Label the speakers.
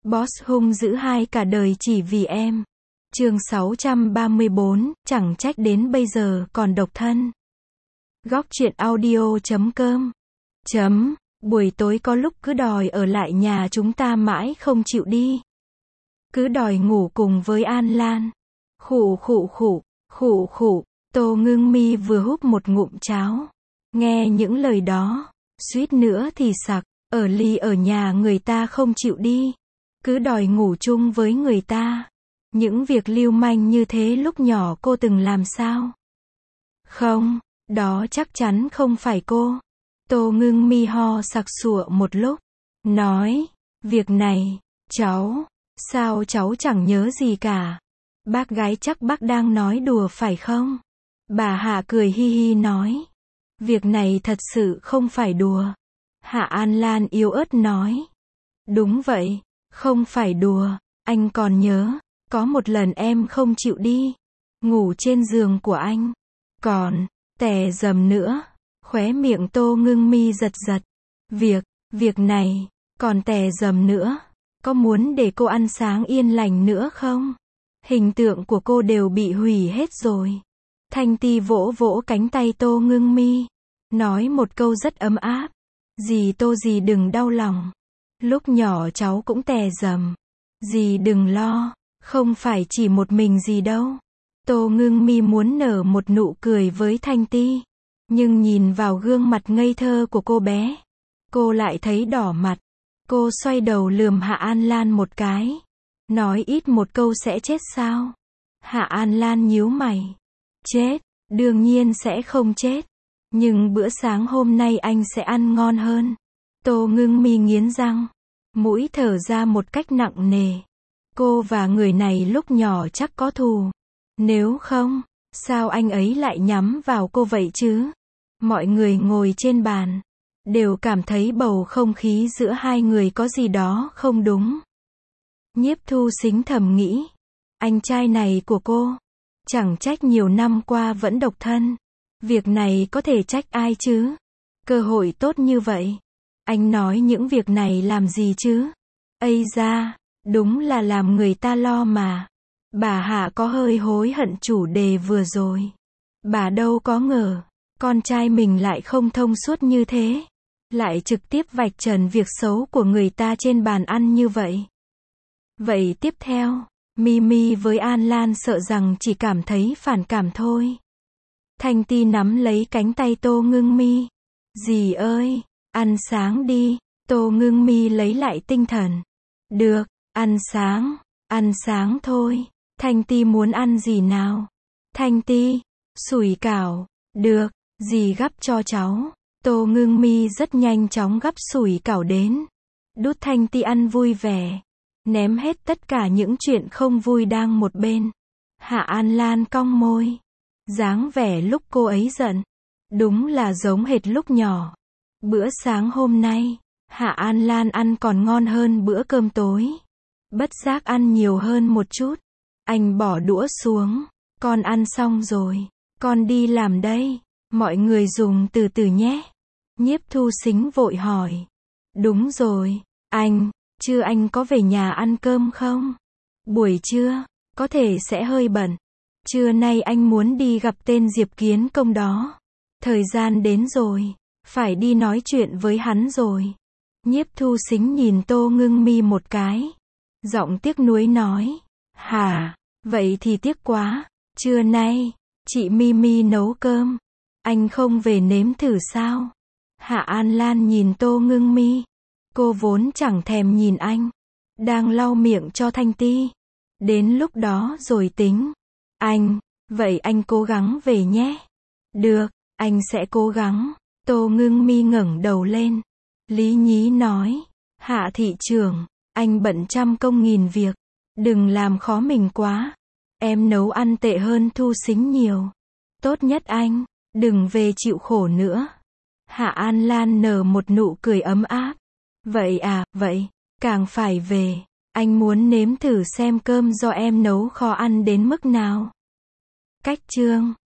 Speaker 1: Boss hung dữ hai cả đời chỉ vì em. Chương 634, chẳng trách đến bây giờ còn độc thân. Góc truyện audio.com. Buổi tối có lúc cứ đòi ở lại nhà chúng ta mãi không chịu đi. Cứ đòi ngủ cùng với An Lan. Khụ, Tô Ngưng Mi vừa húp một ngụm cháo. Nghe những lời đó, suýt nữa thì sặc, ở nhà người ta không chịu đi. Cứ đòi ngủ chung với người ta. Những việc lưu manh như thế lúc nhỏ cô từng làm sao? Không, đó chắc chắn không phải cô. Tô Ngưng Mi ho sặc sụa một lúc, nói, việc này, sao cháu chẳng nhớ gì cả. Bác gái chắc bác đang nói đùa phải không? Bà Hạ cười hi hi nói, việc này thật sự không phải đùa. Hạ An Lan yếu ớt nói, đúng vậy, không phải đùa, anh còn nhớ, có một lần em không chịu đi, ngủ trên giường của anh, còn, tè dầm nữa. Khóe miệng Tô Ngưng Mi giật. Việc này, còn tè dầm nữa, có muốn để cô ăn sáng yên lành nữa không? Hình tượng của cô đều bị hủy hết rồi. Thanh Ti vỗ vỗ cánh tay Tô Ngưng Mi, nói một câu rất ấm áp. Dì đừng đau lòng. Lúc nhỏ cháu cũng tè dầm. Dì đừng lo, không phải chỉ một mình dì đâu. Tô Ngưng Mi muốn nở một nụ cười với Thanh Ti. Nhưng nhìn vào gương mặt ngây thơ của cô bé, cô lại thấy đỏ mặt. Cô xoay đầu lườm Hạ An Lan một cái. Nói ít một câu sẽ chết sao? Hạ An Lan nhíu mày. Chết, đương nhiên sẽ không chết. Nhưng bữa sáng hôm nay anh sẽ ăn ngon hơn. Tô Ngưng Mi nghiến răng, mũi thở ra một cách nặng nề. Cô và người này lúc nhỏ chắc có thù. Nếu không, sao anh ấy lại nhắm vào cô vậy chứ? Mọi người ngồi trên bàn, đều cảm thấy bầu không khí giữa hai người có gì đó không đúng. Nhiếp Thu Sính thầm nghĩ, anh trai này của cô, chẳng trách nhiều năm qua vẫn độc thân. Việc này có thể trách ai chứ? Cơ hội tốt như vậy, anh nói những việc này làm gì chứ? Ây da, đúng là làm người ta lo mà. Bà Hạ có hơi hối hận chủ đề vừa rồi. Bà đâu có ngờ, con trai mình lại không thông suốt như thế. Lại trực tiếp vạch trần việc xấu của người ta trên bàn ăn như vậy. Vậy tiếp theo, Mimi với An Lan sợ rằng chỉ cảm thấy phản cảm thôi. Thanh Ti nắm lấy cánh tay Tô Ngưng Mi. Dì ơi, ăn sáng đi. Tô Ngưng Mi lấy lại tinh thần. Được, ăn sáng thôi. Thanh Ti muốn ăn gì nào? Thanh Ti, sủi cảo. Được, dì gắp cho cháu. Tô Ngưng Mi rất nhanh chóng gắp sủi cảo đến. Đút Thanh Ti ăn vui vẻ. Ném hết tất cả những chuyện không vui đang một bên. Hạ An Lan cong môi. Dáng vẻ lúc cô ấy giận. Đúng là giống hệt lúc nhỏ. Bữa sáng hôm nay, Hạ An Lan ăn còn ngon hơn bữa cơm tối. Bất giác ăn nhiều hơn một chút. Anh bỏ đũa xuống. Con ăn xong rồi. Con đi làm đây. Mọi người dùng từ từ nhé. Nhiếp Thu Sính vội hỏi. Đúng rồi, anh có về nhà ăn cơm không? Buổi trưa, có thể sẽ hơi bận. Trưa nay anh muốn đi gặp tên Diệp Kiến Công đó. Thời gian đến rồi, phải đi nói chuyện với hắn rồi. Nhiếp Thu Sính nhìn Tô Ngưng Mi một cái. Giọng tiếc nuối nói. Hả, vậy thì tiếc quá. Trưa nay, chị Mimi nấu cơm. Anh không về nếm thử sao? Hạ An Lan nhìn Tô Ngưng Mi. Cô vốn chẳng thèm nhìn anh. Đang lau miệng cho Thanh Ti. Đến lúc đó rồi tính. Vậy anh cố gắng về nhé. Được, anh sẽ cố gắng. Tô Ngưng Mi ngẩng đầu lên. Lý nhí nói. Hạ thị trưởng, anh bận trăm công nghìn việc. Đừng làm khó mình quá. Em nấu ăn tệ hơn Thu Sính nhiều. Tốt nhất anh, đừng về chịu khổ nữa. Hạ An Lan nở một nụ cười ấm áp. Vậy à, vậy, càng phải về. Anh muốn nếm thử xem cơm do em nấu khó ăn đến mức nào. Cách chương